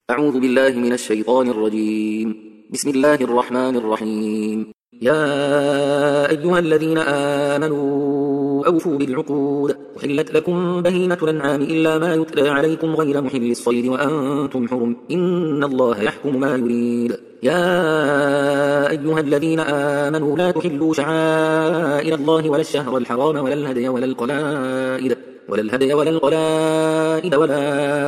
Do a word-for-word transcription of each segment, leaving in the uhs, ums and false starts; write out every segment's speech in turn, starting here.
أعوذ بالله من الشيطان الرجيم. بسم الله الرحمن الرحيم. يا أيها الذين آمنوا أوفوا بالعقود، أحلت لكم بهيمة الأنعام إلا ما يتلى عليكم غير محل الصيد وأنتم حرم، إن الله يحكم ما يريد. يا أيها الذين آمنوا لا تحلوا شعائر الله ولا الشهر الحرام ولا الهدي ولا القلائد ولا الهدي ولا القلائد ولا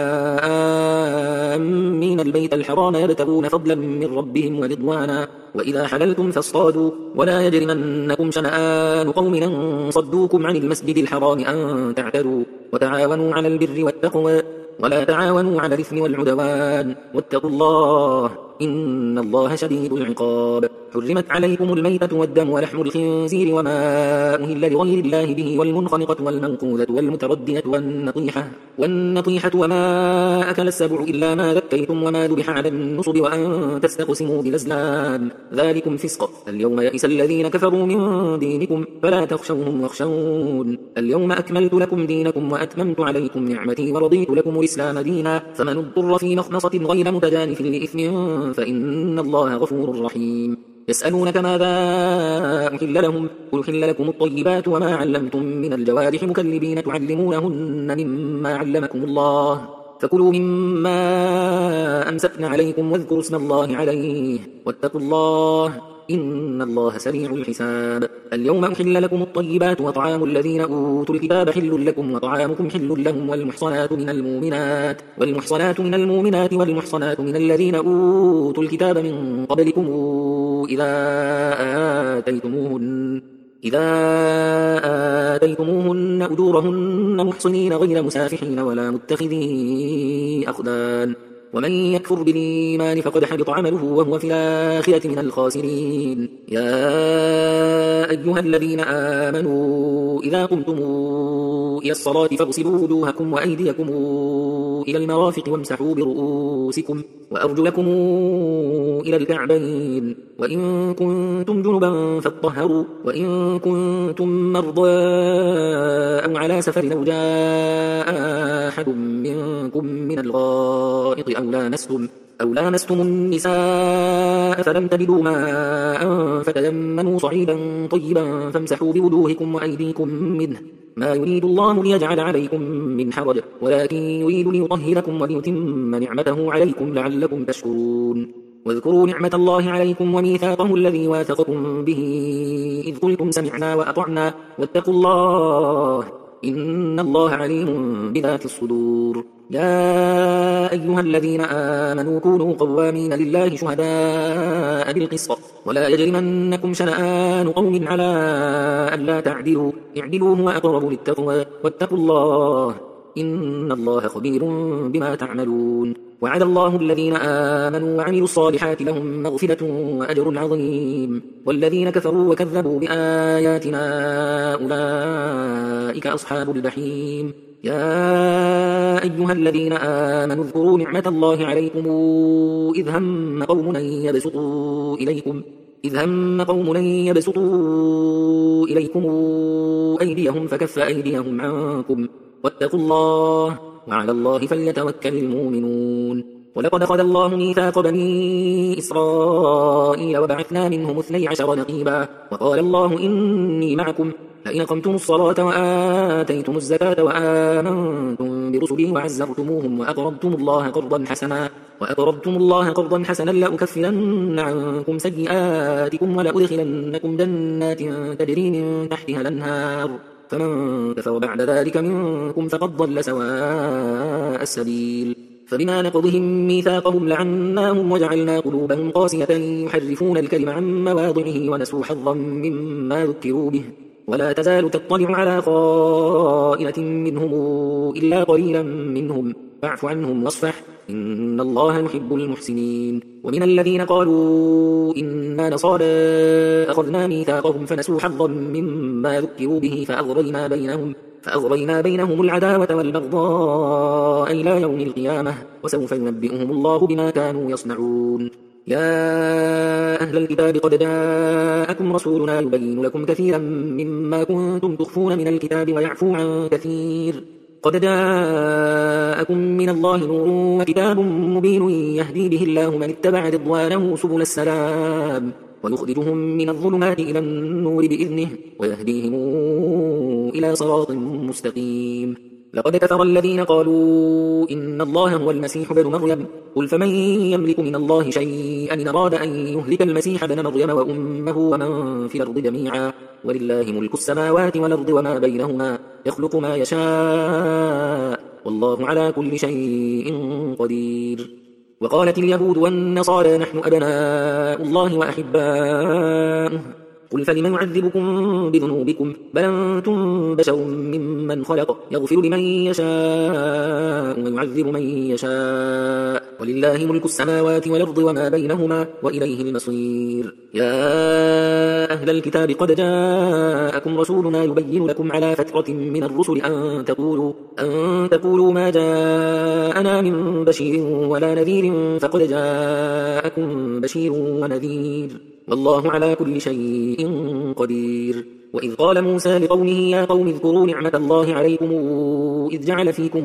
آمين البيت الحرام يبتغون فضلا من ربهم ورضوانا، وإذا حللتم فاصطادوا، ولا يجرمنكم شنآن قوم أن صدوكم عن المسجد الحرام أن تعتدوا، وتعاونوا على البر والتقوى ولا تعاونوا على الإثم والعدوان، واتقوا الله إن الله شديد العقاب. حرمت عليكم الميتة والدم ولحم الخنزير وما أهل لغير الله به، والمنخنقة والمنقوذة والمتردية والنطيحة والنطيحة وما أكل السبع إلا ما ذكيتم وما ذبح على النصب وأن تستقسموا بالأزلام، ذلكم فسق. اليوم يئس الذين كفروا من دينكم فلا تخشوهم واخشون. اليوم أكملت لكم دينكم وأتممت عليكم نعمتي ورضيت لكم الإسلام دينا، فمن اضطر في مخمصة غير متجانف لإثم فإن الله غفور رحيم. يسألونك ماذا أحل لهم، قل أحل لكم الطيبات وما علمتم من الجوارح مكلبين تعلمونهن مما علمكم الله، فكلوا مما أمسكن عليكم واذكروا اسم الله عليه، واتقوا الله إن الله سريع الحساب. اليوم أحل لكم الطيبات وطعام الذين أوتوا الكتاب حل لكم وطعامكم حل لهم، والمحصنات من المؤمنات والمحصنات من المؤمنات والمحصنات من الذين أوتوا الكتاب من قبلكم إذا آتيتموهن إذا آتيتموهن أجورهن محصنين غير مسافحين ولا متخذي أخدان، ومن يكفر بالإيمان فقد حبط عمله وهو في الآخرة من الخاسرين. يا أيها الذين آمنوا إذا قمتم إلى الصلاة فاغسلوا وجوهكم وأيديكم إلى المرافق وامسحوا برؤوسكم وأرجلكم إلى الكعبين، وإن كنتم جنبا فاطهروا، وإن كنتم مرضى أو على سفر أو جاء أحد منكم من الغائط أو لامستم أو لامستم النساء فلم تجدوا ماء فتيمموا صعيدا طيبا فامسحوا بوجوهكم وأيديكم منه، ما يريد الله ليجعل عليكم من حرج ولكن يريد ليطهركم وليتم نعمته عليكم لعلكم تشكرون. واذكروا نعمة الله عليكم وميثاقه الذي واثقكم به إذ قلتم سمعنا وأطعنا، واتقوا الله إن الله عليم بذات الصدور. يا أيها الذين آمنوا كونوا قوامين لله شهداء بالقسط، ولا يجرمنكم شنآن قوم على ألا تعدلوا، اعدلوا هو أقرب للتقوى، واتقوا الله إن الله خبير بما تعملون. وعد الله الذين آمنوا وعملوا الصالحات لهم مغفرة وأجر عظيم، والذين كفروا وكذبوا بآياتنا أولئك أصحاب الجحيم. يا أيها الذين آمنوا اذكروا نعمة الله عليكم إذ هم قوم أن يبسطوا إليكم إذ هم قوم أن يبسطوا إليكم أيديهم فكف أيديهم عنكم، واتقوا الله وعلى الله فليتوكل المؤمنون. ولقد أخذ الله ميثاق بني إسرائيل وبعثنا منهم اثني عشر نقيبا، وقال الله إني معكم لئن أقمتم الصلاة وآتيتم الزكاة وآمنتم برسلي وعزرتموهم وأقرضتم الله قرضا حسنا وأقرضتم الله قرضا حسنا لأكفرن عنكم سيئاتكم ولأدخلنكم جنات تجري من تحتها الأنهار، فمن كفر بعد ذلك منكم فقد ضل سواء السبيل. فبما نقضهم ميثاقهم لعناهم وجعلنا قلوبهم قاسية يحرفون الكلم عن مواضعه ونسوا حظا مما ذكروا به، ولا تزال تطلع على خائنة منهم إلا قليلا منهم، فاعف عنهم واصفح إن الله يحب المحسنين. ومن الذين قالوا إنا نصارى أخذنا ميثاقهم فنسوا حظا مما ذكروا به فأغرينا بينهم فأغرينا بينهم العداوة والبغضاء إلى يوم القيامة، وسوف ينبئهم الله بما كانوا يصنعون. يا أهل الكتاب قد جاءكم رسولنا يبين لكم كثيرا مما كنتم تخفون من الكتاب ويعفو عن كثير قد جاءكم من الله نور وكتاب مبين يهدي به الله من اتبع رضوانه سبل السلام ويخرجهم من الظلمات إلى النور بإذنه ويهديهم إلى صراط مستقيم. لقد كفر الذين قالوا إن الله هو المسيح ابن مريم قل فمن يملك من الله شيئا إن أراد أن يهلك المسيح ابن مريم وأمه ومن في الأرض جميعا ولله ملك السماوات والأرض وما بينهما يخلق ما يشاء والله على كل شيء قدير. وقالت اليهود والنصارى نحن أبناء الله وأحباؤه قل فلم يعذبكم بذنوبكم بل أنتم بشر ممن خلق يغفر لمن يشاء ويعذب من يشاء ولله ملك السماوات والأرض وما بينهما وإليه المصير. يا أهل الكتاب قد جاءكم رسولنا يبين لكم على فترة من الرسل أن تقولوا, أن تقولوا ما جاءنا من بشير ولا نذير فقد جاءكم بشير ونذير والله على كل شيء قدير. وإذ قال موسى لقومه يا قوم اذكروا نعمة الله عليكم إذ جعل فيكم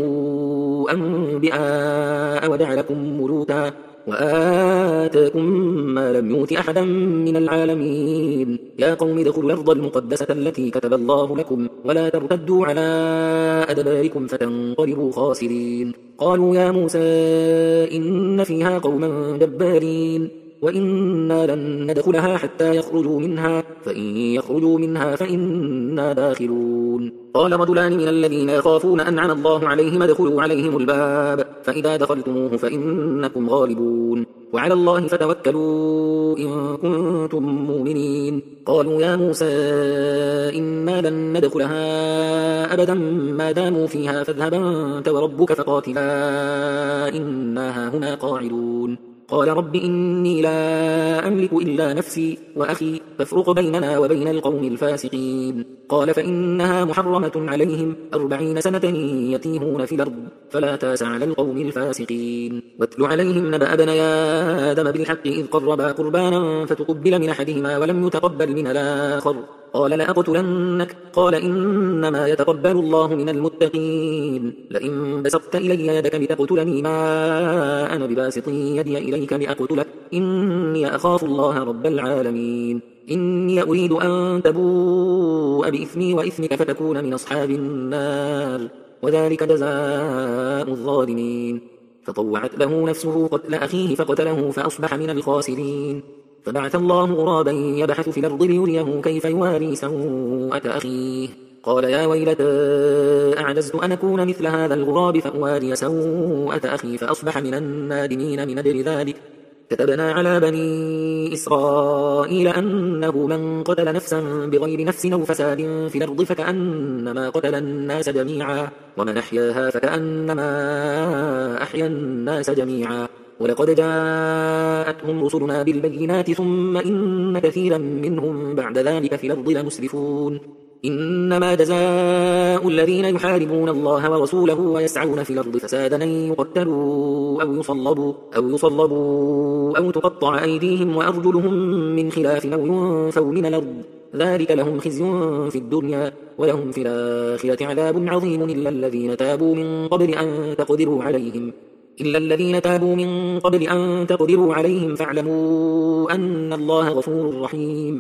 أنبئاء وجعلكم ملوكا وآتاكم ما لم يؤت أحدا من العالمين يا قوم ادخلوا الأرض المقدسة التي كتب الله لكم ولا ترتدوا على أدباركم فتنقلبوا خاسرين. قالوا يا موسى إن فيها قوما جبارين وإنا لن ندخلها حتى يخرجوا منها فإن يخرجوا منها فإنا داخلون. قال رجلان من الذين يخافون أنعم الله عليهم ادخلوا عليهم الباب فإذا دخلتموه فإنكم غالبون وعلى الله فتوكلوا إن كنتم مؤمنين. قالوا يا موسى إنا لن ندخلها أبدا ما داموا فيها فاذهبا أنت وربك فقاتلا إنا هنا قاعدون. قال رب إني لا أملك إلا نفسي وأخي فافرق بيننا وبين القوم الفاسقين. قال فإنها محرمة عليهم أربعين سنة يتيهون في الأرض فلا تاس على القوم الفاسقين. واتل عليهم نبأ ابني آدم بالحق إذ قربا قربانا فتقبل من أحدهما ولم يتقبل من الآخر قال لأقتلنك قال إنما يتقبل الله من المتقين. لئن بسطت إلي يدك لتقتلني ما أنا بباسط يدي إليك لأقتلك إني أخاف الله رب العالمين. إني أريد أن تبوء بإثمي وإثمك فتكون من أصحاب النار وذلك جزاء الظالمين. فطوعت له نفسه قتل أخيه فقتله فأصبح من الخاسرين. فبعث الله غرابا يبحث في الأرض ليريه كيف يواري سوءة أخيه قال يا ويلتى أعجزت أن أكون مثل هذا الغراب فأواري سوءة أخي فأصبح من النادمين. من أجل ذلك كتبنا على بني إسرائيل أنه من قتل نفسا بغير نفس أو فساد في الأرض فكأنما قتل الناس جميعا ومن أحياها فكأنما أحيا الناس جميعا. ولقد جاءتهم رسلنا بالبينات ثم إن كثيرا منهم بعد ذلك في الأرض لمسرفون. إنما جزاء الذين يحاربون الله ورسوله ويسعون في الأرض فسادا أن يقتلوا أو يصلبوا أو يصلبوا أو تقطع أيديهم وأرجلهم من خلاف أو ينفوا من الأرض ذلك لهم خزي في الدنيا ولهم في الآخرة عذاب عظيم إلا الذين تابوا من قبل أن تقدروا عليهم إلا الذين تابوا من قبل أن تقدروا عليهم فاعلموا أن الله غفور رحيم.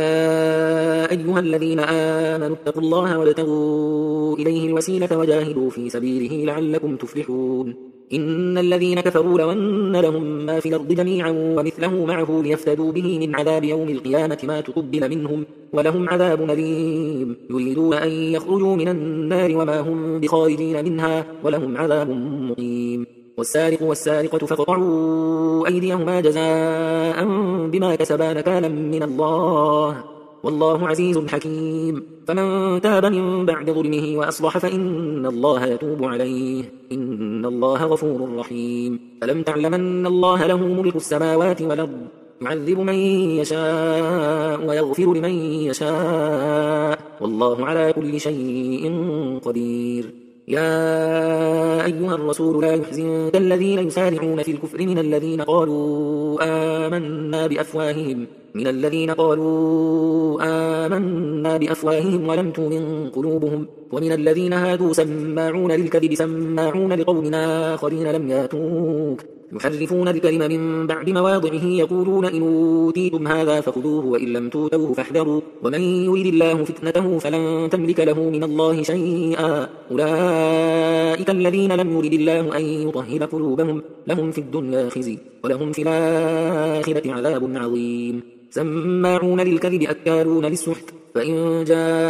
يا أيها الذين آمنوا اتقوا الله وابتغوا إليه الوسيلة وجاهدوا في سبيله لعلكم تفلحون. إن الذين كفروا لو أن لهم ما في الأرض جميعا ومثله معه ليفتدوا به من عذاب يوم القيامة ما تقبل منهم ولهم عذاب أليم. يريدون أن يخرجوا من النار وما هم بخارجين منها ولهم عذاب مقيم. والسارق والسارقة فاقطعوا أيديهما جزاء بما كسبا نكالا من الله والله عزيز حكيم. فمن تاب من بعد ظلمه وأصلح فإن الله يتوب عليه إن الله غفور رحيم. ألم تعلم أن الله له ملك السماوات والأرض يعذب من يشاء ويغفر لمن يشاء والله على كل شيء قدير. يا أيها الرسول لا يحزنك الذين يسارعون في الكفر من الذين قالوا آمنا بأفواههم من الذين قالوا آمنا بأفواههم ولم تؤمن قلوبهم ومن الذين هادوا سماعون للكذب سماعون لقوم آخرين لم ياتوك يحرفون الكلم من بعد مواضعه يقولون إن أوتيتم هذا فخذوه وإن لم توتوه فاحذروا ومن يريد الله فتنته فلن تملك له من الله شيئا أولئك الذين لم يرد الله أن يطهر قلوبهم لهم في الدنيا خزي ولهم في الآخرة عذاب عظيم سماعون للكذب أكالون للسحت فإن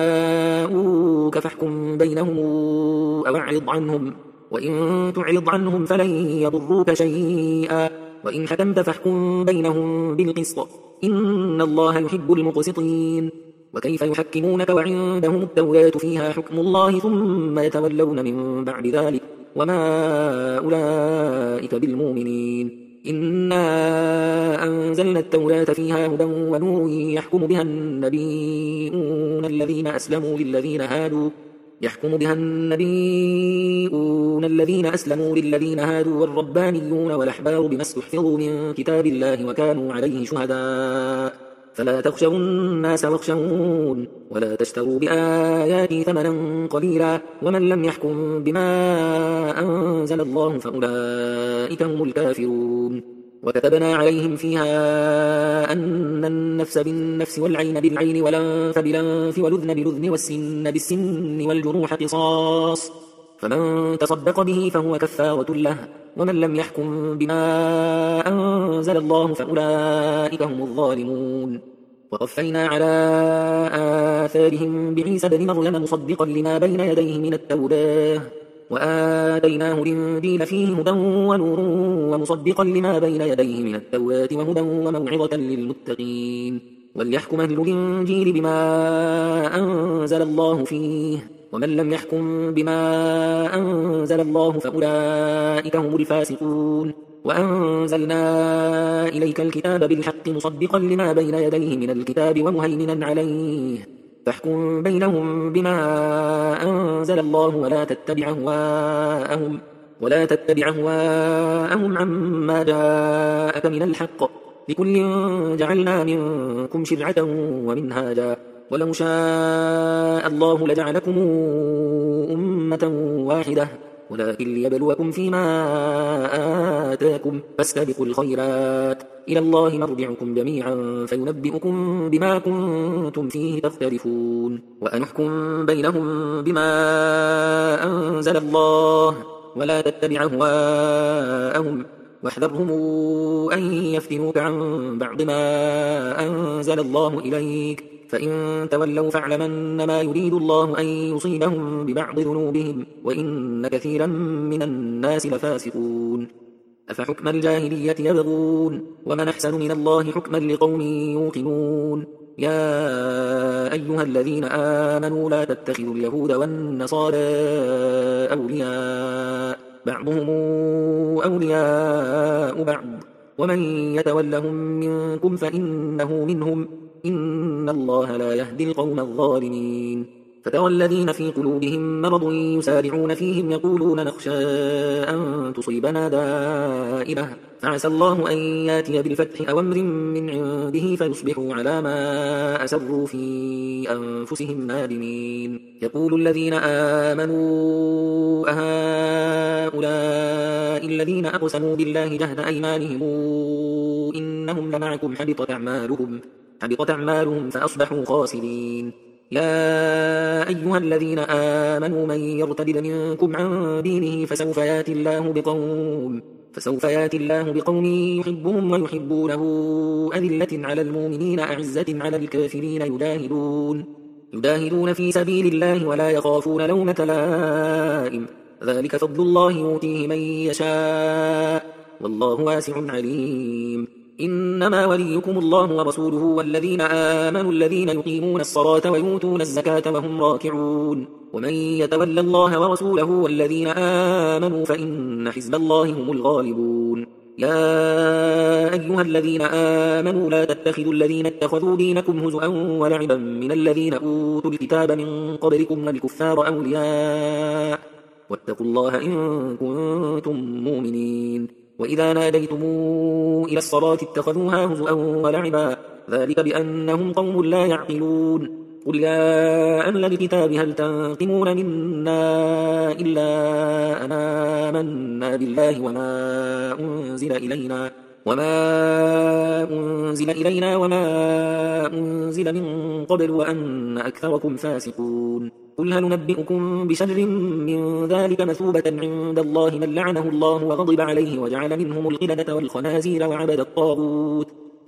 جاءوك فاحكم بينهم أو أعرض عنهم وإن تعرض عنهم فلن يضروك شيئا وإن حكمت فاحكم بينهم بالقسط إن الله يحب المقسطين وكيف يحكمونك وعندهم التوراة فيها حكم الله ثم يتولون من بعد ذلك وما أولئك بالمؤمنين إنا أنزلنا التوراة فيها هدى ونور يحكم بها النبيون الذين أسلموا للذين هادوا يحكم بها النبيون الذين أسلموا للذين هادوا والربانيون والأحبار بما استحفظوا من كتاب الله وكانوا عليه شهداء فلا تخشوا الناس واخشون ولا تشتروا بآياتي ثمنا قليلا ومن لم يحكم بما أنزل الله فأولئك هم الكافرون وكتبنا عليهم فيها أن النفس بالنفس والعين بالعين والأنف بالأنف والأذن بالأذن والسن بالسن والجروح قصاص فمن تصدق به فهو كفارة له ومن لم يحكم بما أنزل الله فأولئك هم الظالمون وقفينا على آثارهم بعيسى بن مريم مصدقا لما بين يديه من التوراة وآتيناه الإنجيل فيه هدى ونور ومصدقا لما بين يديه من التوراة وهدى وموعظة للمتقين وليحكم أهل الإنجيل بما أنزل الله فيه ومن لم يحكم بما أنزل الله فأولئك هم الفاسقون وأنزلنا إليك الكتاب بالحق مصدقا لما بين يديه من الكتاب ومهيمنا عليه فاحكم بينهم بما أنزل الله ولا تتبع هواءهم ولا تتبع هواءهم عما جاءك من الحق لكل جعلنا منكم شرعة ومنهاجا ولو شاء الله لجعلكم أمة واحدة ولكن ليبلوكم فيما آتاكم فاستبقوا الخيرات إلى الله مرجعكم جميعا فينبئكم بما كنتم فيه تختلفون وأنحكم بينهم بما أنزل الله ولا تتبع هواءهم واحذرهم أن يفتنوك عن بعض ما أنزل الله إليك فإن تولوا فاعلمن ما يريد الله أن يصيبهم ببعض ذنوبهم وإن كثيرا من الناس لفاسقون أفحكم الجاهلية يبغون ومن أحسن من الله حكما لقوم يوقنون يا أيها الذين آمنوا لا تتخذوا اليهود والنصارى أولياء بعضهم أولياء بعض ومن يتولهم منكم فإنه منهم إن الله لا يهدي القوم الظالمين فترى الذين في قلوبهم مرض يسارعون فيهم يقولون نخشى أن تصيبنا دائرة فعسى الله أن ياتي بالفتح أو أمر من عنده فيصبحوا على ما أسروا في أنفسهم نادمين يقول الذين آمنوا أهؤلاء الذين أقسموا بالله جهد أيمانهم إنهم لمعكم حبطت أعمالهم حبطت أعمالهم فأصبحوا خاسرين يا أيها الذين آمنوا من يرتد منكم عن دينه فسوف ياتي الله بقوم فسوف ياتي الله بقوم يحبهم ويحبونه أذلة على المؤمنين أعزة على الكافرين يجاهدون يجاهدون في سبيل الله ولا يخافون لومة لائم ذلك فضل الله يؤتيه من يشاء والله واسع عليم إنما وليكم الله ورسوله والذين آمنوا الذين يقيمون الصلاة ويؤتون الزكاة وهم راكعون ومن يتولى الله ورسوله والذين آمنوا فإن حزب الله هم الغالبون يا أيها الذين آمنوا لا تتخذوا الذين اتخذوا دينكم هزؤا ولعبا من الذين أوتوا الكتاب من قبلكم والكفار أولياء واتقوا الله إن كنتم مؤمنين. وإذا ناديتم إلى الصلاة اتخذوها هزؤا ولعبا ذلك بأنهم قوم لا يعقلون. قل يا أهل الكتاب هل تنقمون منا إلا أن آمنا بالله وما أنزل إلينا وما أنزل إلينا وما أنزل من قبل وأن أكثركم فاسقون. قل هل ننبئكم بشر من ذلك مثوبة عند الله من لعنه الله وغضب عليه وجعل منهم القردة والخنازير وعبد الطاغوت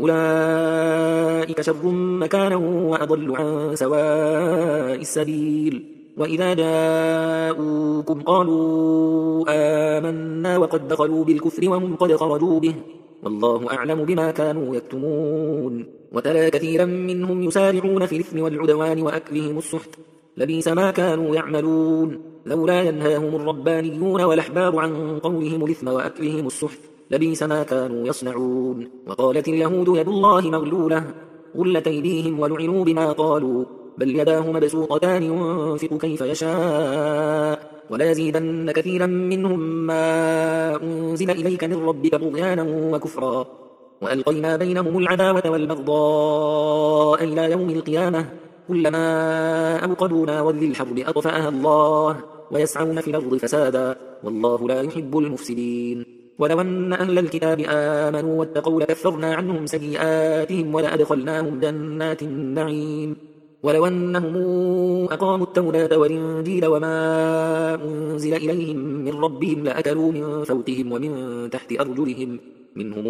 أولئك شر مكانا وأضل عن سواء السبيل. وإذا جاءوكم قالوا آمنا وقد دخلوا بالكفر وهم قد خرجوا به والله أعلم بما كانوا يكتمون. وترى كثيرا منهم يسارعون في الإثم والعدوان وأكلهم السحت لبئس ما كانوا يعملون. لولا ينهاهم الربانيون والأحبار عن قولهم الإثم وأكلهم السحت لبئس ما كانوا يصنعون. وقالت اليهود يد الله مغلولة غلت أيديهم ولعنوا بما قالوا بل يداه مبسوطتان ينفق كيف يشاء وليزيدن كثيرا منهم ما أنزل إليك من ربك طغيانا وكفرا وألقينا بينهم العداوة والبغضاء إلى يوم القيامة كلما أوقدوا نارا للحرب أطفأها الله ويسعون في الأرض فسادا والله لا يحب المفسدين. ولو أن أهل الكتاب آمنوا واتقوا لكفرنا عنهم سيئاتهم ولأدخلناهم جنات النعيم. ولو أنهم أقاموا التوراة والإنجيل وما أنزل إليهم من ربهم لأكلوا من فوقهم ومن تحت أرجلهم منهم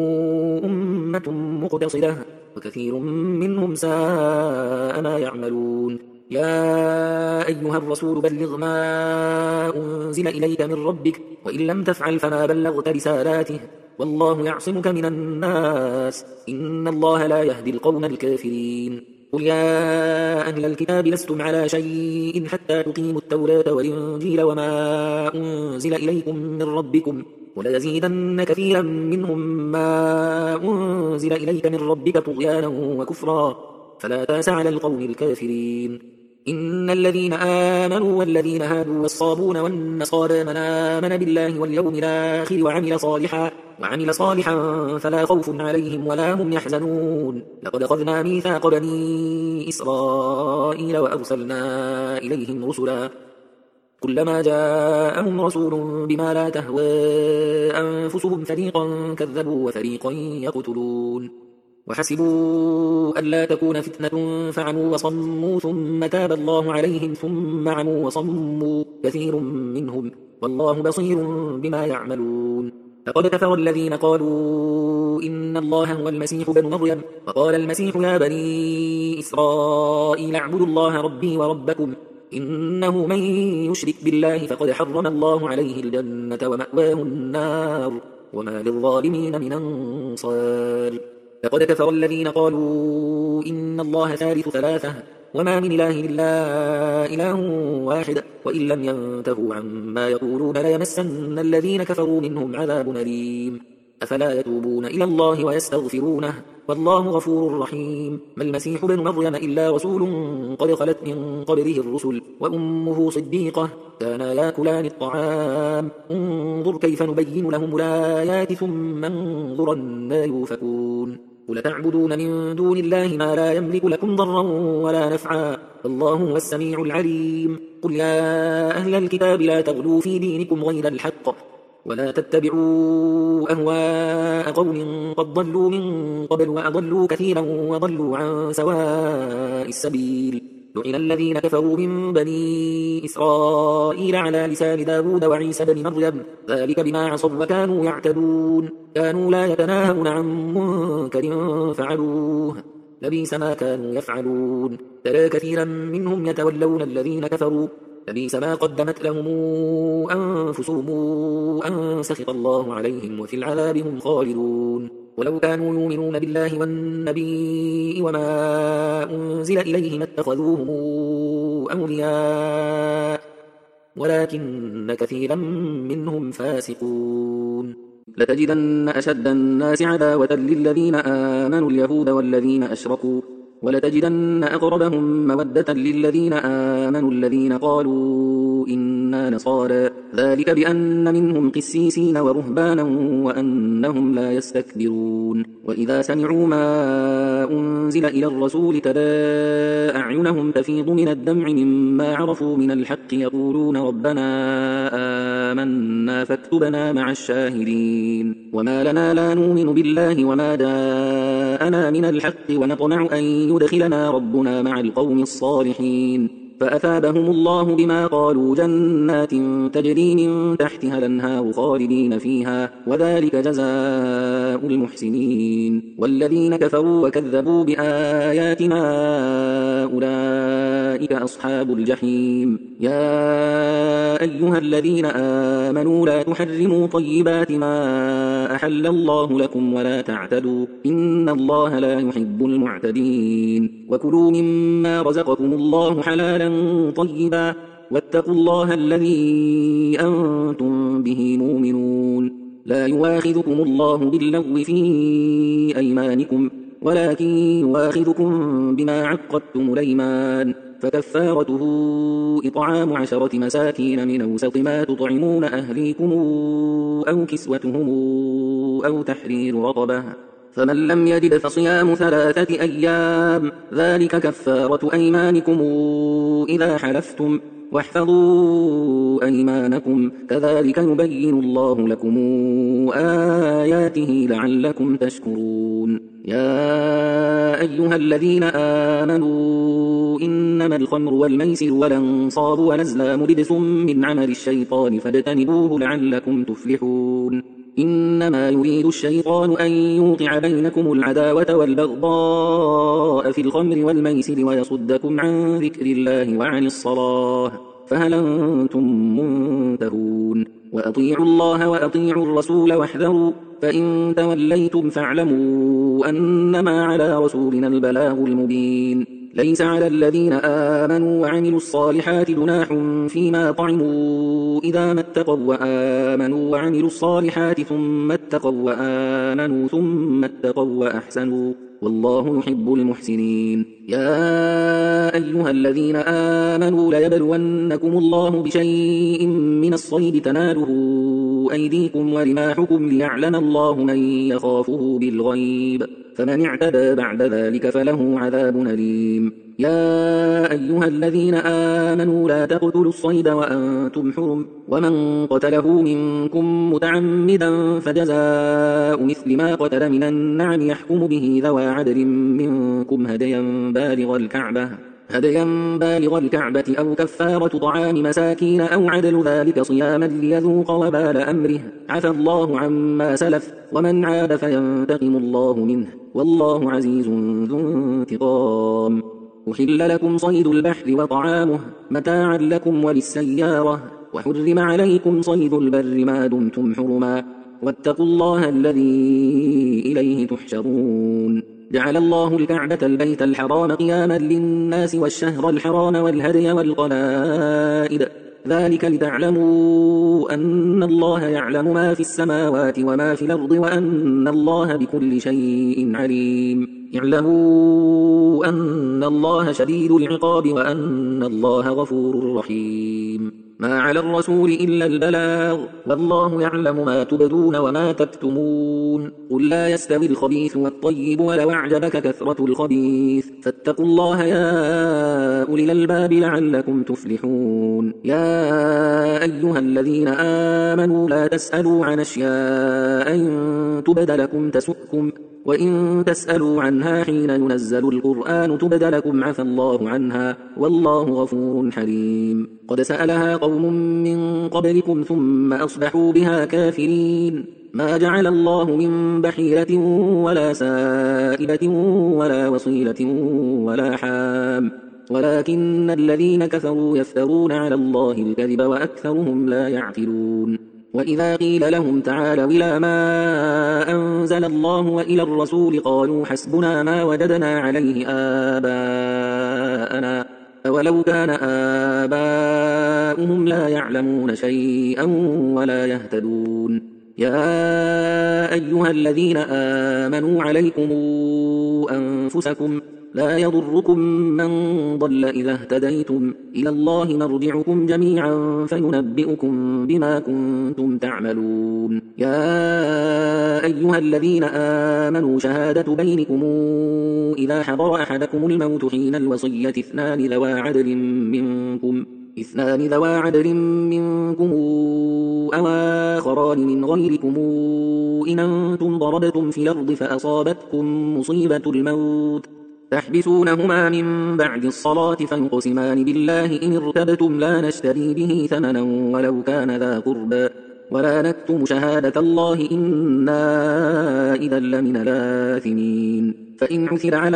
أمة مقتصدة وكثير منهم ساء ما يعملون. يا أيها الرسول بلغ ما أنزل إليك من ربك وإن لم تفعل فما بلغت رسالاته والله يعصمك من الناس إن الله لا يهدي القوم الكافرين. قل يا أهل الكتاب لستم على شيء حتى تقيموا التوراة والإنجيل وما أنزل إليكم من ربكم وليزيدن كثيرا منهم ما أنزل إليك من ربك طغيانا وكفرا فلا تأس على القوم الكافرين. إن الذين آمنوا والذين هادوا والصابون والنصارى من آمن بالله واليوم الآخر وعمل صالحا وعمل صالحا فلا خوف عليهم ولا هم يحزنون. لقد أخذنا ميثاق بني إسرائيل وأرسلنا إليهم رسلا كلما جاءهم رسول بما لا تهوى أنفسهم فريقا كذبوا وفريقا يقتلون. وحسبوا ألا تكون فتنة فعموا وصموا ثم تاب الله عليهم ثم عموا وصموا كثير منهم والله بصير بما يعملون. لقد كفر الذين قالوا إن الله هو المسيح بن مريم وقال المسيح يا بني إسرائيل اعبدوا الله ربي وربكم إنه من يشرك بالله فقد حرم الله عليه الجنة ومأواه النار وما للظالمين من أنصار. لقد كفر الذين قالوا إن الله ثالث ثلاثة وما من إله إلا إله واحد وإن لم ينتهوا عما يقولون ليمسن الذين كفروا منهم عذاب أليم. أفلا يتوبون إلى الله ويستغفرونه والله غفور رحيم. ما المسيح بن مريم إلا رسول قد خلت من قبله الرسل وأمه صديقة كانا يأكلان الطعام انظر كيف نبين لهم الآيات ثم انظر أنى يؤفكون. قل تعبدون من دون الله ما لا يملك لكم ضرا ولا نفعا والله هو السميع العليم. قل يا أهل الكتاب لا تغلوا في دينكم غير الحق ولا تتبعوا أهواء قوم قد ضلوا من قبل وأضلوا كثيرا وضلوا عن سواء السبيل. لعن الذين كفروا من بني إسرائيل على لسان داود وعيسى بن مريم ذلك بما عصوا وكانوا يعتدون كانوا لا يتناهون عن منكر فعلوه لبئس ما كانوا يفعلون. ترى كثيرا منهم يتولون الذين كفروا لبئس ما قدمت لهم أنفسهم أن سخط الله عليهم وفي العذاب هم خالدون. ولو كانوا يؤمنون بالله والنبي وما أنزل إليه ما اتخذوهم أولياء ولكن كثيرا منهم فاسقون. لتجدن أشد الناس عداوة للذين آمنوا اليهود والذين أشركوا ولتجدن أقربهم مودة للذين آمنوا الذين قالوا إن كنا نصارى ذلك بأن منهم قسيسين ورهبانا وأنهم لا يستكبرون وإذا سمعوا ما أنزل إلى الرسول ترى أعينهم تفيض من الدمع مما عرفوا من الحق يقولون ربنا آمنا فاكتبنا مع الشاهدين وما لنا لا نؤمن بالله وما جاءنا من الحق ونطمع أن يدخلنا ربنا مع القوم الصالحين فأثابهم الله بما قالوا جنات تجري من تحتها الأنهار خالدين فيها وذلك جزاء المحسنين والذين كفروا وكذبوا بآياتنا أولئك أصحاب الجحيم يا أيها الذين آمنوا لا تحرموا طيبات ما أحل الله لكم ولا تعتدوا إن الله لا يحب المعتدين وكلوا مما رزقكم الله حلالا طيبا واتقوا الله الذي أنتم به مؤمنون لا يواخذكم الله باللغو في أيمانكم ولكن يواخذكم بما عقدتم الأيمان فكفارته إطعام عشرة مساكين من أوسط ما تطعمون أهليكم أو كسوتهم أو تحرير رقبة فمن لم يجد فصيام ثلاثة أيام ذلك كفارة أيمانكم إذا حلفتم واحفظوا أيمانكم كذلك يبين الله لكم آياته لعلكم تشكرون يا أيها الذين آمنوا إنما الخمر والميسر والأنصاب والأزلام رجس من عمل الشيطان فاجتنبوه لعلكم تفلحون إنما يريد الشيطان أن يوقع بينكم العداوة والبغضاء في الخمر والميسر ويصدكم عن ذكر الله وعن الصلاة فهل أنتم منتهون وأطيعوا الله وأطيعوا الرسول واحذروا فإن توليتم فاعلموا أنما على رسولنا البلاغ المبين ليس على الذين آمنوا وعملوا الصالحات جناح فيما طعموا إذا ما اتقوا وآمنوا وعملوا الصالحات ثم اتقوا وآمنوا ثم اتقوا وأحسنوا والله يحب المحسنين يا أيها الذين آمنوا ليبلونكم الله بشيء من الصيد تناله أيديكم ورماحكم ليعلم الله من يخافه بالغيب فمن اعتدى بعد ذلك فله عذاب أليم يا أيها الذين آمنوا لا تقتلوا الصيد وأنتم حرم ومن قتله منكم متعمدا فجزاء مثل ما قتل من النعم يحكم به ذوى عدل منكم هديا بالغ الكعبة هديا بالغ الكعبة أو كفارة طعام مساكين أو عدل ذلك صياما ليذوق وبال أمره عفى الله عما سلف ومن عاد فينتقم الله منه والله عزيز ذو انتقام أحل لكم صيد البحر وطعامه متاعا لكم وللسيارة وحرم عليكم صيد البر ما دمتم حرما واتقوا الله الذي إليه تحشرون جعل الله الكعبة البيت الحرام قياما للناس والشهر الحرام والهدي والقلائد ذلك لتعلموا أن الله يعلم ما في السماوات وما في الأرض وأن الله بكل شيء عليم اعلموا أن الله شديد العقاب وأن الله غفور رحيم ما على الرسول إلا البلاغ والله يعلم ما تبدون وما تكتمون قل لا يستوي الخبيث والطيب ولو أعجبك كثرة الخبيث فاتقوا الله يا أولي الألباب لعلكم تفلحون يا أيها الذين آمنوا لا تسألوا عن أشياء إن تبد لكم تسؤكم وإن تسألوا عنها حين ينزل القرآن تبد لكم عفى الله عنها والله غفور حليم قد سألها قوم من قبلكم ثم أصبحوا بها كافرين ما جعل الله من بحيرة ولا سائبة ولا وصيلة ولا حام ولكن الذين كفروا يفترون على الله الكذب وأكثرهم لا يعقلون وإذا قيل لهم تعالوا إلى ما أنزل الله وإلى الرسول قالوا حسبنا ما وجدنا عليه آباءنا أولو كان آباؤهم لا يعلمون شيئا ولا يهتدون يا أيها الذين آمنوا عليكم أنفسكم لا يضركم من ضل إذا اهتديتم إلى الله مرجعكم جميعا فينبئكم بما كنتم تعملون. يا أيها الذين آمنوا شهادة بينكم إذا حضر أحدكم الموت حين الوصية اثنان ذوى عدل منكم اثنان ذوى عدل منكم أو آخران من غيركم إن أنتم ضربتم في الأرض فأصابتكم مصيبة الموت تحبسونهما من بعد الصلاة فيقسمان بالله إن ارتبتم لا نشتري به ثمنا ولو كان ذا قربى ولا نكتم شهادة الله إنا إذا لمن الآثمين. فإن عثر على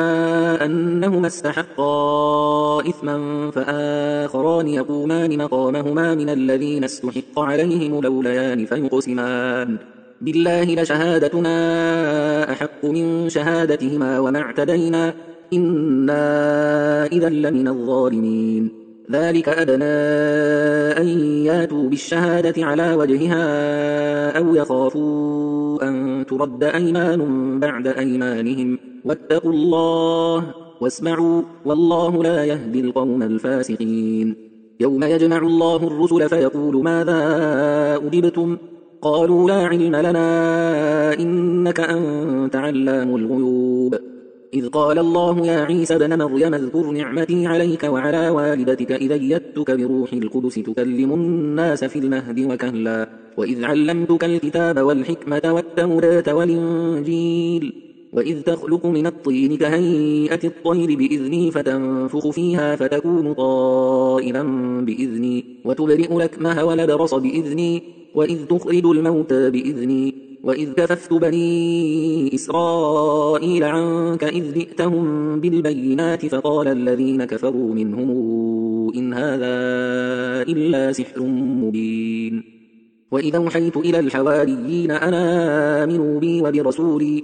أنهما استحقا إثما فآخران يقومان مقامهما من الذين استحق عليهم الأوليان فيقسمان بالله لشهادتنا أحق من شهادتهما وما اعتدينا إنا إذا لمن الظالمين. ذلك أدنى أن ياتوا بالشهادة على وجهها أو يخافوا أن ترد أيمان بعد أيمانهم واتقوا الله واسمعوا والله لا يهدي القوم الفاسقين. يوم يجمع الله الرسل فيقول ماذا أجبتم قالوا لا علم لنا إنك أنت علام الغيوب. إذ قال الله يا عيسى بن مريم اذكر نعمتي عليك وعلى والدتك إذ أيدتك بروح القدس تكلم الناس في المهد وكهلا وإذ علمتك الكتاب والحكمة والتوراة والإنجيل وإذ تخلق من الطين كهيئة الطير بإذني فتنفخ فيها فتكون طائرا بإذني وتبرئ الأكمه والأبرص بإذني وإذ تخرج الموتى بإذني وإذ كففت بني إسرائيل عنك إذ جئتهم بالبينات فقال الذين كفروا منهم إن هذا إلا سحر مبين. وإذا أوحيت إلى الحواريين أن آمنوا بي وبرسولي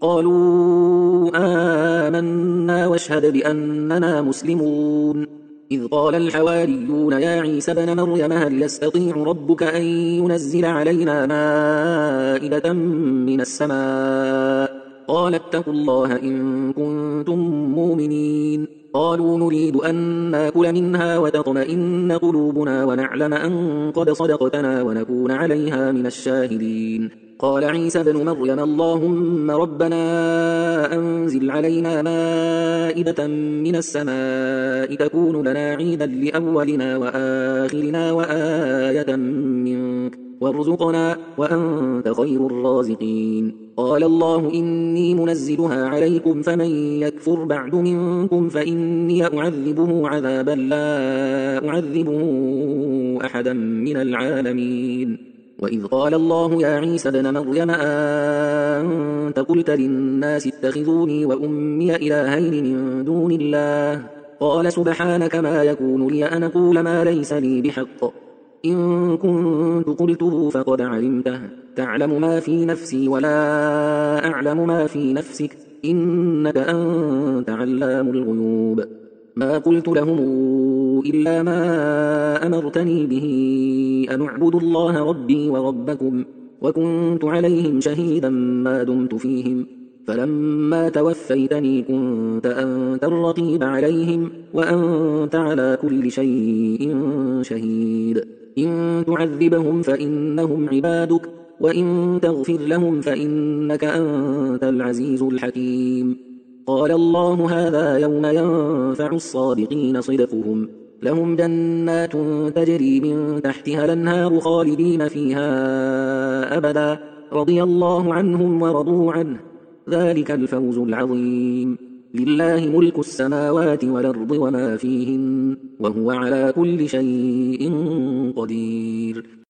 قالوا آمنا واشهد بأننا مسلمون. إذ قال الحواريون يا عيسى بن مريم هل يستطيع ربك أن ينزل علينا مائدة من السماء قال اتقوا الله إن كنتم مؤمنين. قالوا نريد أن ناكل منها وتطمئن قلوبنا ونعلم أن قد صدقتنا ونكون عليها من الشاهدين. قال عيسى بن مريم اللهم ربنا أنزل علينا مائدة من السماء تكون لنا عيدا لأولنا وآخرنا وآية منك وارزقنا وأنت خير الرازقين. قال الله إني منزلها عليكم فمن يكفر بعد منكم فإني أعذبه عذابا لا أعذبه أحدا من العالمين. وإذ قال الله يا عيسى بن مريم أنت قلت للناس اتخذوني وأمي إلهين من دون الله قال سبحانك ما يكون لي أن أقول ما ليس لي بحق إن كنت قلته فقد علمته تعلم ما في نفسي ولا أعلم ما في نفسك إنك أنت علام الغيوب. ما قلت لهم إلا ما أمرتني به أن اعبدوا الله ربي وربكم وكنت عليهم شهيدا ما دمت فيهم فلما توفيتني كنت أنت الرقيب عليهم وأنت على كل شيء شهيد. إن تعذبهم فإنهم عبادك وإن تغفر لهم فإنك أنت العزيز الحكيم. قال الله هذا يوم ينفع الصادقين صدقهم لهم جنات تجري من تحتها الأنهار خالدين فيها أبدا رضي الله عنهم ورضوا عنه ذلك الفوز العظيم. لله ملك السماوات والأرض وما فيهن وهو على كل شيء قدير.